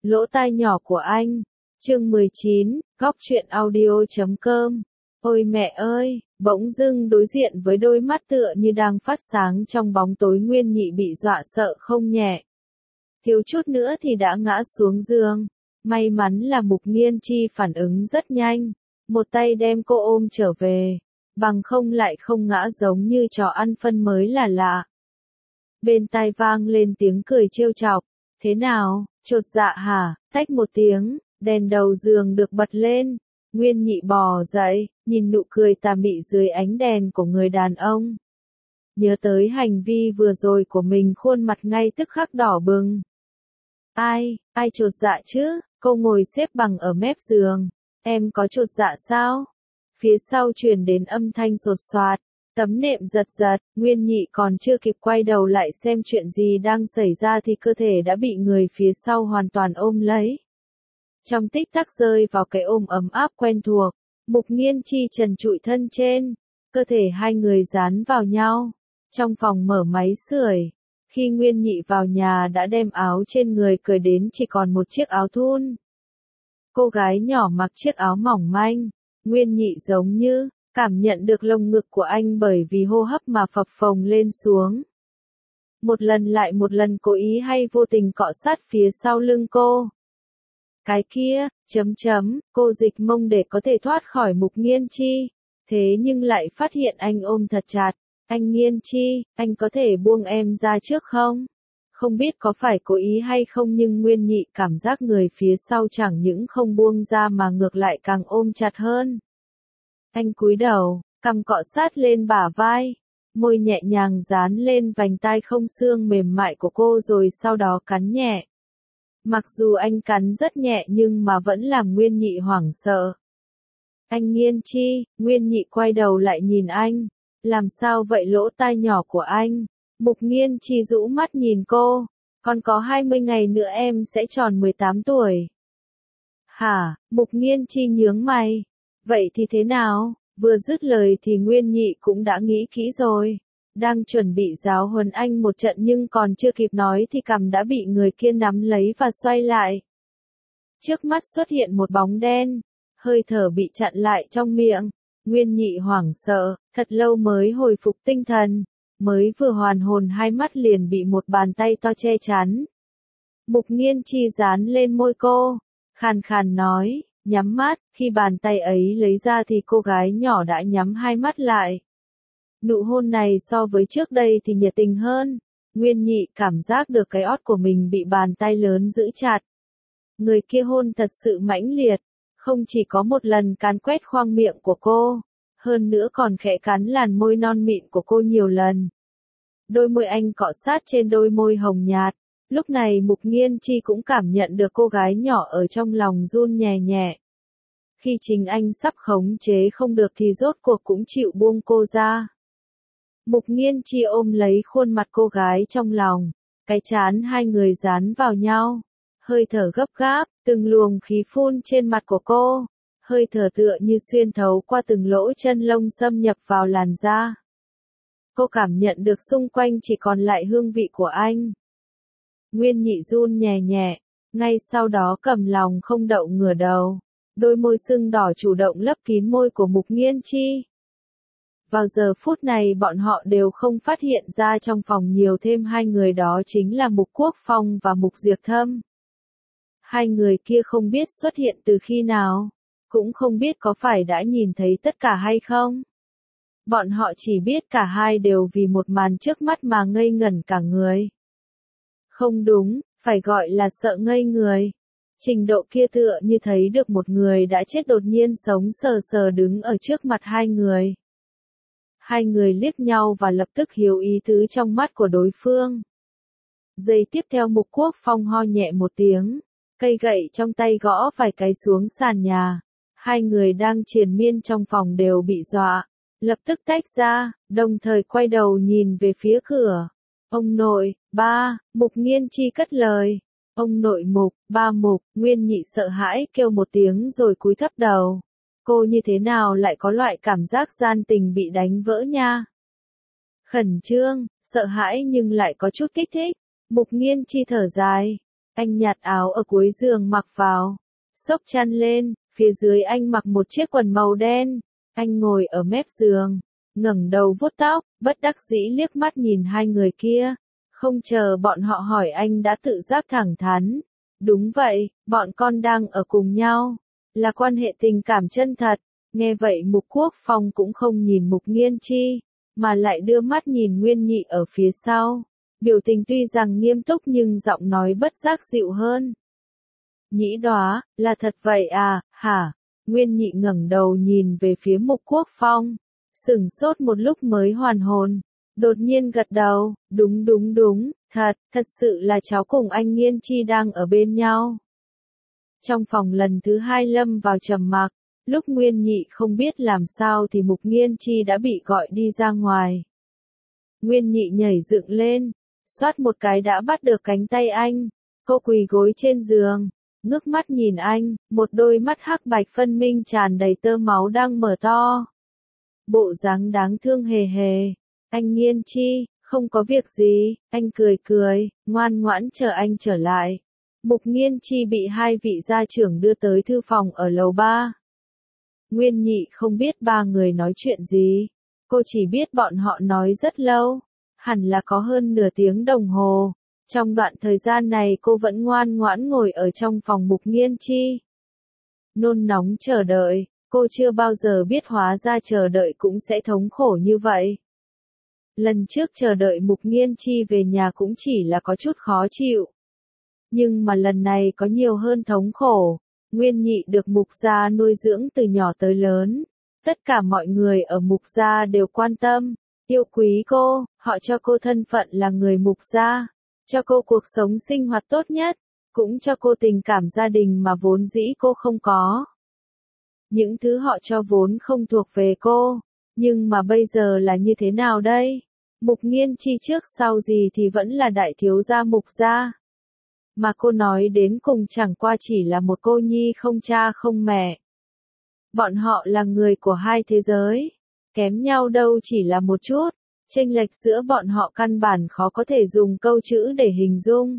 Lỗ tai nhỏ của anh. Chương 19, góc truyện audio.com. Ôi mẹ ơi, bỗng dưng đối diện với đôi mắt tựa như đang phát sáng trong bóng tối, Nguyên Nhị bị dọa sợ không nhẹ. Thiếu chút nữa thì đã ngã xuống giường. May mắn là Mục Nghiên Chi phản ứng rất nhanh, một tay đem cô ôm trở về, bằng không lại không ngã giống như chó ăn phân mới là lạ. Bên tai vang lên tiếng cười trêu chọc. Thế nào, chột dạ hả? Tách một tiếng, đèn đầu giường được bật lên. Nguyên Nhị bò dậy, nhìn nụ cười tà mị dưới ánh đèn của người đàn ông. Nhớ tới hành vi vừa rồi của mình, khuôn mặt ngay tức khắc đỏ bừng. Ai chột dạ chứ? Cô ngồi xếp bằng ở mép giường. Em có chột dạ sao? Phía sau truyền đến âm thanh sột soạt. Tấm nệm giật giật, Nguyên Nhị còn chưa kịp quay đầu lại xem chuyện gì đang xảy ra thì cơ thể đã bị người phía sau hoàn toàn ôm lấy. Trong tích tắc rơi vào cái ôm ấm áp quen thuộc, Mục Nghiên Chi trần trụi thân trên, cơ thể hai người dán vào nhau. Trong phòng mở máy sưởi, khi Nguyên Nhị vào nhà đã đem áo trên người cởi đến chỉ còn một chiếc áo thun. Cô gái nhỏ mặc chiếc áo mỏng manh, Nguyên Nhị giống như cảm nhận được lồng ngực của anh bởi vì hô hấp mà phập phồng lên xuống. Một lần lại một lần cố ý hay vô tình cọ sát phía sau lưng cô. Cái kia, cô dịch mông để có thể thoát khỏi Mục Nghiên Chi, thế nhưng lại phát hiện anh ôm thật chặt. Anh Nghiên Chi, anh có thể buông em ra trước không? Không biết có phải cố ý hay không nhưng Nguyên Nhị cảm giác người phía sau chẳng những không buông ra mà ngược lại càng ôm chặt hơn. Anh cúi đầu, cằm cọ sát lên bả vai, môi nhẹ nhàng dán lên vành tai không xương mềm mại của cô rồi sau đó cắn nhẹ. Mặc dù anh cắn rất nhẹ nhưng mà vẫn làm Nguyên Nhị hoảng sợ. Anh Nghiên Chi, Nguyên Nhị quay đầu lại nhìn anh. Làm sao vậy lỗ tai nhỏ của anh? Mục Nghiên Chi rũ mắt nhìn cô. Còn có 20 ngày nữa em sẽ tròn 18 tuổi. Hả? Mục Nghiên Chi nhướng mày. Vậy thì thế nào? Vừa dứt lời thì Nguyên Nhị cũng đã nghĩ kỹ rồi. Đang chuẩn bị giáo huấn anh một trận nhưng còn chưa kịp nói thì cằm đã bị người kia nắm lấy và xoay lại. Trước mắt xuất hiện một bóng đen, hơi thở bị chặn lại trong miệng. Nguyên Nhị hoảng sợ, thật lâu mới hồi phục tinh thần, mới vừa hoàn hồn hai mắt liền bị một bàn tay to che chắn. Mục Nghiên Chi dán lên môi cô, khàn khàn nói, nhắm mắt, khi bàn tay ấy lấy ra thì cô gái nhỏ đã nhắm hai mắt lại. Nụ hôn này so với trước đây thì nhiệt tình hơn, Nguyên Nhị cảm giác được cái ót của mình bị bàn tay lớn giữ chặt. Người kia hôn thật sự mãnh liệt, không chỉ có một lần càn quét khoang miệng của cô, hơn nữa còn khẽ cắn làn môi non mịn của cô nhiều lần. Đôi môi anh cọ sát trên đôi môi hồng nhạt, lúc này Mục Nghiên Chi cũng cảm nhận được cô gái nhỏ ở trong lòng run nhẹ nhẹ. Khi chính anh sắp khống chế không được thì rốt cuộc cũng chịu buông cô ra. Mục Nghiên Chi ôm lấy khuôn mặt cô gái trong lòng, cái trán hai người dán vào nhau, hơi thở gấp gáp, từng luồng khí phun trên mặt của cô, hơi thở tựa như xuyên thấu qua từng lỗ chân lông xâm nhập vào làn da. Cô cảm nhận được xung quanh chỉ còn lại hương vị của anh. Nguyên Nhị run nhẹ nhẹ, ngay sau đó cầm lòng không đậu ngửa đầu, đôi môi sưng đỏ chủ động lấp kín môi của Mục Nghiên Chi. Vào giờ phút này bọn họ đều không phát hiện ra trong phòng nhiều thêm hai người, đó chính là Mục Quốc Phong và Mục Diệp Thâm. Hai người kia không biết xuất hiện từ khi nào, cũng không biết có phải đã nhìn thấy tất cả hay không. Bọn họ chỉ biết cả hai đều vì một màn trước mắt mà ngây ngẩn cả người. Không đúng, phải gọi là sợ ngây người. Trình độ kia tựa như thấy được một người đã chết đột nhiên sống sờ sờ đứng ở trước mặt hai người. Hai người liếc nhau và lập tức hiểu ý tứ trong mắt của đối phương. Giây tiếp theo Mục Quốc Phong ho nhẹ một tiếng, cây gậy trong tay gõ vài cái xuống sàn nhà. Hai người đang triền miên trong phòng đều bị dọa, lập tức tách ra, đồng thời quay đầu nhìn về phía cửa. Ông nội, ba, Mục Nghiên Chi cất lời. Ông nội Mục, ba Mục, Nguyên Nhị sợ hãi kêu một tiếng rồi cúi thấp đầu. Cô như thế nào lại có loại cảm giác gian tình bị đánh vỡ nha? Khẩn trương, sợ hãi nhưng lại có chút kích thích. Mục Nghiên Chi thở dài. Anh nhặt áo ở cuối giường mặc vào, xốc chăn lên, phía dưới anh mặc một chiếc quần màu đen. Anh ngồi ở mép giường, ngẩng đầu vuốt tóc, bất đắc dĩ liếc mắt nhìn hai người kia. Không chờ bọn họ hỏi anh đã tự giác thẳng thắn. Đúng vậy, bọn con đang ở cùng nhau. Là quan hệ tình cảm chân thật. Nghe vậy Mục Quốc Phong cũng không nhìn Mục Nghiên Chi, mà lại đưa mắt nhìn Nguyên Nhị ở phía sau. Biểu tình tuy rằng nghiêm túc nhưng giọng nói bất giác dịu hơn. Nhĩ Đóa, là thật vậy à, hả? Nguyên Nhị ngẩng đầu nhìn về phía Mục Quốc Phong, sửng sốt một lúc mới hoàn hồn, đột nhiên gật đầu, đúng, thật sự là cháu cùng anh Nghiên Chi đang ở bên nhau. Trong phòng lần thứ hai lâm vào trầm mặc, lúc Nguyên Nhị không biết làm sao thì Mục Nghiên Chi đã bị gọi đi ra ngoài. Nguyên Nhị nhảy dựng lên, xoát một cái đã bắt được cánh tay anh, cô quỳ gối trên giường, ngước mắt nhìn anh, một đôi mắt hắc bạch phân minh tràn đầy tơ máu đang mở to. Bộ dáng đáng thương hề hề. Anh Nghiên Chi, không có việc gì, anh cười, ngoan ngoãn chờ anh trở lại. Mục Nghiên Chi bị hai vị gia trưởng đưa tới thư phòng ở lầu 3. Nguyên Nhị không biết ba người nói chuyện gì, cô chỉ biết bọn họ nói rất lâu, hẳn là có hơn nửa tiếng đồng hồ. Trong đoạn thời gian này cô vẫn ngoan ngoãn ngồi ở trong phòng Mục Nghiên Chi. Nôn nóng chờ đợi, cô chưa bao giờ biết hóa ra chờ đợi cũng sẽ thống khổ như vậy. Lần trước chờ đợi Mục Nghiên Chi về nhà cũng chỉ là có chút khó chịu. Nhưng mà lần này có nhiều hơn thống khổ. Nguyên Nhị được Mục gia nuôi dưỡng từ nhỏ tới lớn. Tất cả mọi người ở Mục gia đều quan tâm, yêu quý cô, họ cho cô thân phận là người Mục gia, cho cô cuộc sống sinh hoạt tốt nhất, cũng cho cô tình cảm gia đình mà vốn dĩ cô không có. Những thứ họ cho vốn không thuộc về cô, nhưng mà bây giờ là như thế nào đây? Mục Nghiên Chi trước sau gì thì vẫn là đại thiếu gia Mục gia. Mà cô nói đến cùng chẳng qua chỉ là một cô nhi không cha không mẹ. Bọn họ là người của hai thế giới, kém nhau đâu chỉ là một chút, chênh lệch giữa bọn họ căn bản khó có thể dùng câu chữ để hình dung.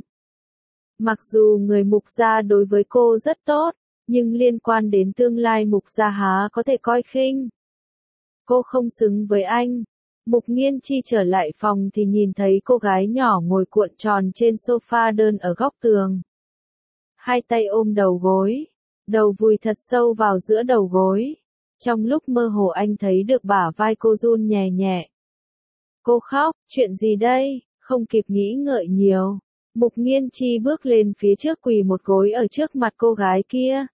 Mặc dù người Mục gia đối với cô rất tốt, nhưng liên quan đến tương lai Mục gia há có thể coi khinh. Cô không xứng với anh. Mục Nghiên Chi trở lại phòng thì nhìn thấy cô gái nhỏ ngồi cuộn tròn trên sofa đơn ở góc tường. Hai tay ôm đầu gối, đầu vùi thật sâu vào giữa đầu gối. Trong lúc mơ hồ anh thấy được bả vai cô run nhẹ nhẹ. Cô khóc, chuyện gì đây? Không kịp nghĩ ngợi nhiều. Mục Nghiên Chi bước lên phía trước quỳ một gối ở trước mặt cô gái kia.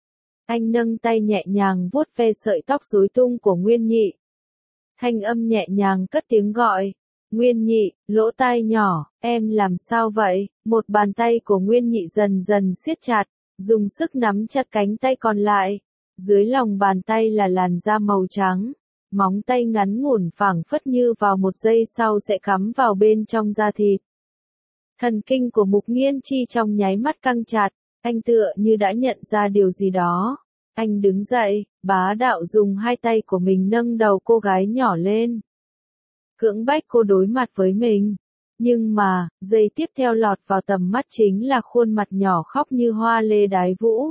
Anh nâng tay nhẹ nhàng vuốt ve sợi tóc rối tung của Nguyên Nhị. Thanh âm nhẹ nhàng cất tiếng gọi. Nguyên Nhị, lỗ tai nhỏ, em làm sao vậy? Một bàn tay của Nguyên Nhị dần dần siết chặt, dùng sức nắm chặt cánh tay còn lại. Dưới lòng bàn tay là làn da màu trắng. Móng tay ngắn ngủn phảng phất như vào một giây sau sẽ cắm vào bên trong da thịt. Thần kinh của Mục Nghiên Chi trong nháy mắt căng chặt, anh tựa như đã nhận ra điều gì đó. Anh đứng dậy, bá đạo dùng hai tay của mình nâng đầu cô gái nhỏ lên. Cưỡng bách cô đối mặt với mình. Nhưng mà, giây tiếp theo lọt vào tầm mắt chính là khuôn mặt nhỏ khóc như hoa lê đái vũ.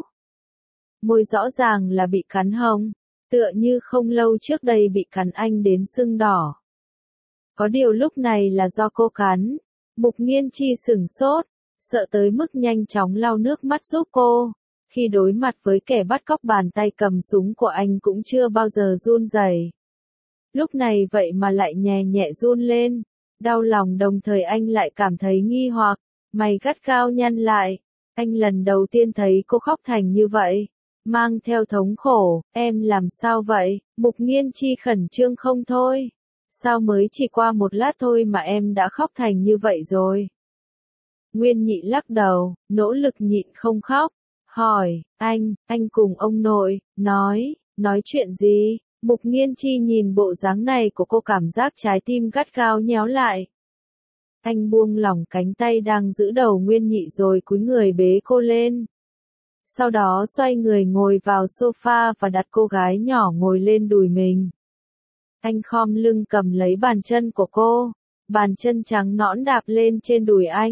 Môi rõ ràng là bị cắn hồng, tựa như không lâu trước đây bị cắn anh đến sưng đỏ. Có điều lúc này là do cô cắn. Mục Nghiên Chi sửng sốt, sợ tới mức nhanh chóng lau nước mắt giúp cô. Khi đối mặt với kẻ bắt cóc bàn tay cầm súng của anh cũng chưa bao giờ run rẩy. Lúc này vậy mà lại nhẹ nhẹ run lên. Đau lòng đồng thời anh lại cảm thấy nghi hoặc, mày gắt gao nhăn lại. Anh lần đầu tiên thấy cô khóc thành như vậy, mang theo thống khổ. Em làm sao vậy? Mục Nghiên Chi khẩn trương không thôi. Sao mới chỉ qua một lát thôi mà em đã khóc thành như vậy rồi? Nguyên Nhị lắc đầu, nỗ lực nhịn không khóc. Hỏi, anh cùng ông nội, nói chuyện gì? Mục Nghiên Chi nhìn bộ dáng này của cô cảm giác trái tim gắt gao nhéo lại. Anh buông lỏng cánh tay đang giữ đầu Nguyên Nhị rồi cúi người bế cô lên. Sau đó xoay người ngồi vào sofa và đặt cô gái nhỏ ngồi lên đùi mình. Anh khom lưng cầm lấy bàn chân của cô, bàn chân trắng nõn đạp lên trên đùi anh.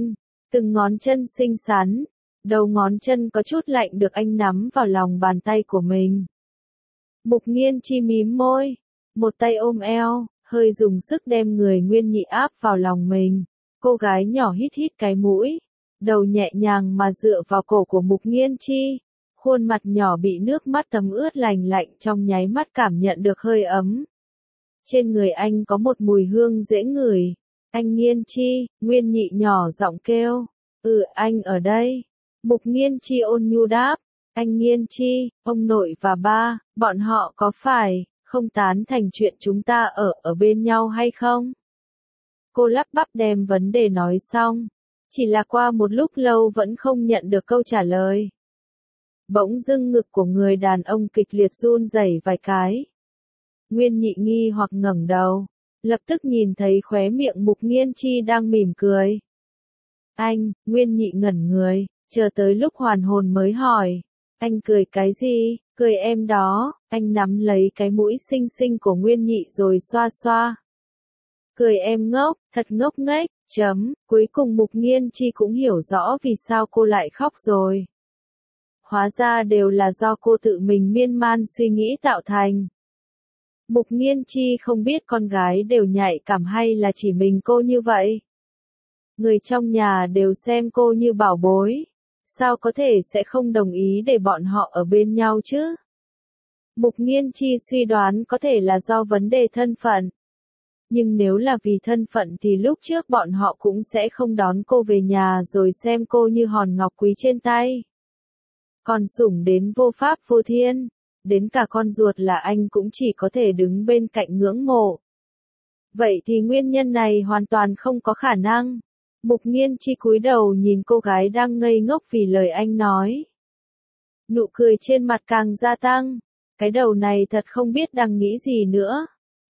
Từng ngón chân xinh xắn, đầu ngón chân có chút lạnh được anh nắm vào lòng bàn tay của mình. Mục Nghiên Chi mím môi, một tay ôm eo, hơi dùng sức đem người Nguyên Nhị áp vào lòng mình. Cô gái nhỏ hít hít cái mũi, đầu nhẹ nhàng mà dựa vào cổ của Mục Nghiên Chi. Khuôn mặt nhỏ bị nước mắt thấm ướt lành lạnh trong nháy mắt cảm nhận được hơi ấm. Trên người anh có một mùi hương dễ ngửi. Anh Nghiên Chi, Nguyên Nhị nhỏ giọng kêu. Anh ở đây. Mục Nghiên Chi ôn nhu đáp. Anh Nghiên Chi, ông nội và ba, bọn họ có phải không tán thành chuyện chúng ta ở bên nhau hay không? Cô lắp bắp đem vấn đề nói xong. Chỉ là qua một lúc lâu vẫn không nhận được câu trả lời. Bỗng dưng ngực của người đàn ông kịch liệt run rẩy vài cái. Nguyên Nhị nghi hoặc ngẩng đầu, lập tức nhìn thấy khóe miệng Mục Nghiên Chi đang mỉm cười. Anh, Nguyên Nhị ngẩn người, chờ tới lúc hoàn hồn mới hỏi. Anh cười cái gì? Cười em đó. Anh nắm lấy cái mũi xinh xinh của Nguyên Nhị rồi xoa xoa. Cười em ngốc, thật ngốc nghếch. Cuối cùng Mục Nghiên Chi cũng hiểu rõ vì sao cô lại khóc rồi. Hóa ra đều là do cô tự mình miên man suy nghĩ tạo thành. Mục Nghiên Chi không biết con gái đều nhạy cảm hay là chỉ mình cô như vậy. Người trong nhà đều xem cô như bảo bối. Sao có thể sẽ không đồng ý để bọn họ ở bên nhau chứ? Mục Nghiên Chi suy đoán có thể là do vấn đề thân phận. Nhưng nếu là vì thân phận thì lúc trước bọn họ cũng sẽ không đón cô về nhà rồi xem cô như hòn ngọc quý trên tay. Còn sủng đến vô pháp vô thiên, đến cả con ruột là anh cũng chỉ có thể đứng bên cạnh ngưỡng mộ. Vậy thì nguyên nhân này hoàn toàn không có khả năng. Mục Nghiên Chi cúi đầu nhìn cô gái đang ngây ngốc vì lời anh nói. Nụ cười trên mặt càng gia tăng. Cái đầu này thật không biết đang nghĩ gì nữa.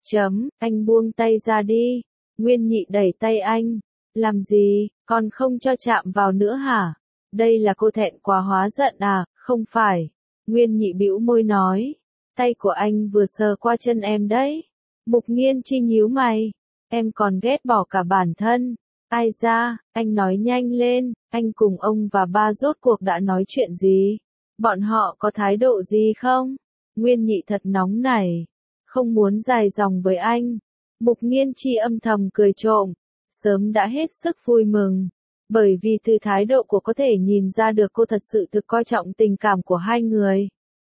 Anh buông tay ra đi. Nguyên Nhị đẩy tay anh. Làm gì, còn không cho chạm vào nữa hả? Đây là cô thẹn quá hóa giận à, không phải. Nguyên Nhị bĩu môi nói. Tay của anh vừa sờ qua chân em đấy. Mục Nghiên Chi nhíu mày. Em còn ghét bỏ cả bản thân. Ai ra, anh nói nhanh lên, anh cùng ông và ba rốt cuộc đã nói chuyện gì? Bọn họ có thái độ gì không? Nguyên Nhị thật nóng nảy, không muốn dài dòng với anh. Mục Nghiên Chi âm thầm cười trộm, sớm đã hết sức vui mừng. Bởi vì từ thái độ của có thể nhìn ra được cô thật sự thực coi trọng tình cảm của hai người.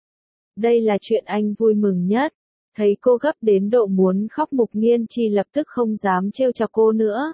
Đây là chuyện anh vui mừng nhất. Thấy cô gấp đến độ muốn khóc Mục Nghiên Chi lập tức không dám trêu chọc cô nữa.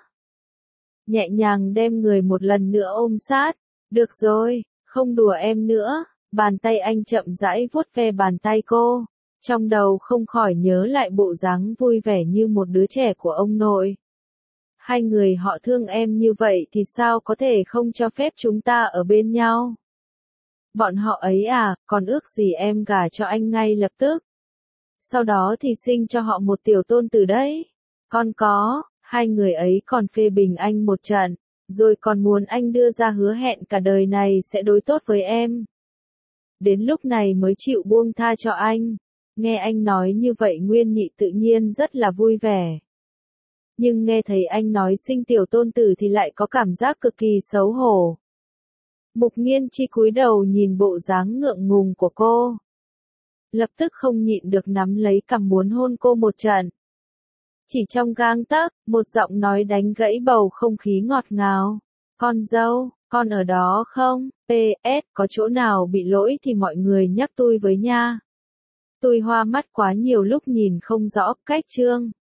Nhẹ nhàng đem người một lần nữa ôm sát. Được rồi, không đùa em nữa. Bàn tay anh chậm rãi vuốt ve bàn tay cô. Trong đầu không khỏi nhớ lại bộ dáng vui vẻ như một đứa trẻ của ông nội. Hai người họ thương em như vậy thì sao có thể không cho phép chúng ta ở bên nhau? Bọn họ ấy à, còn ước gì em gả cho anh ngay lập tức. Sau đó thì sinh cho họ một tiểu tôn tử đấy. Còn có, hai người ấy còn phê bình anh một trận, rồi còn muốn anh đưa ra hứa hẹn cả đời này sẽ đối tốt với em. Đến lúc này mới chịu buông tha cho anh. Nghe anh nói như vậy Nguyên Nhị tự nhiên rất là vui vẻ. Nhưng nghe thấy anh nói sinh tiểu tôn tử thì lại có cảm giác cực kỳ xấu hổ. Mục Nghiên Chi cúi đầu nhìn bộ dáng ngượng ngùng của cô. Lập tức không nhịn được nắm lấy cằm muốn hôn cô một trận. Chỉ trong gang tấc, một giọng nói đánh gãy bầu không khí ngọt ngào. Con dâu, con ở đó không? PS, có chỗ nào bị lỗi thì mọi người nhắc tôi với nha. Tôi hoa mắt quá nhiều lúc nhìn không rõ cách chương.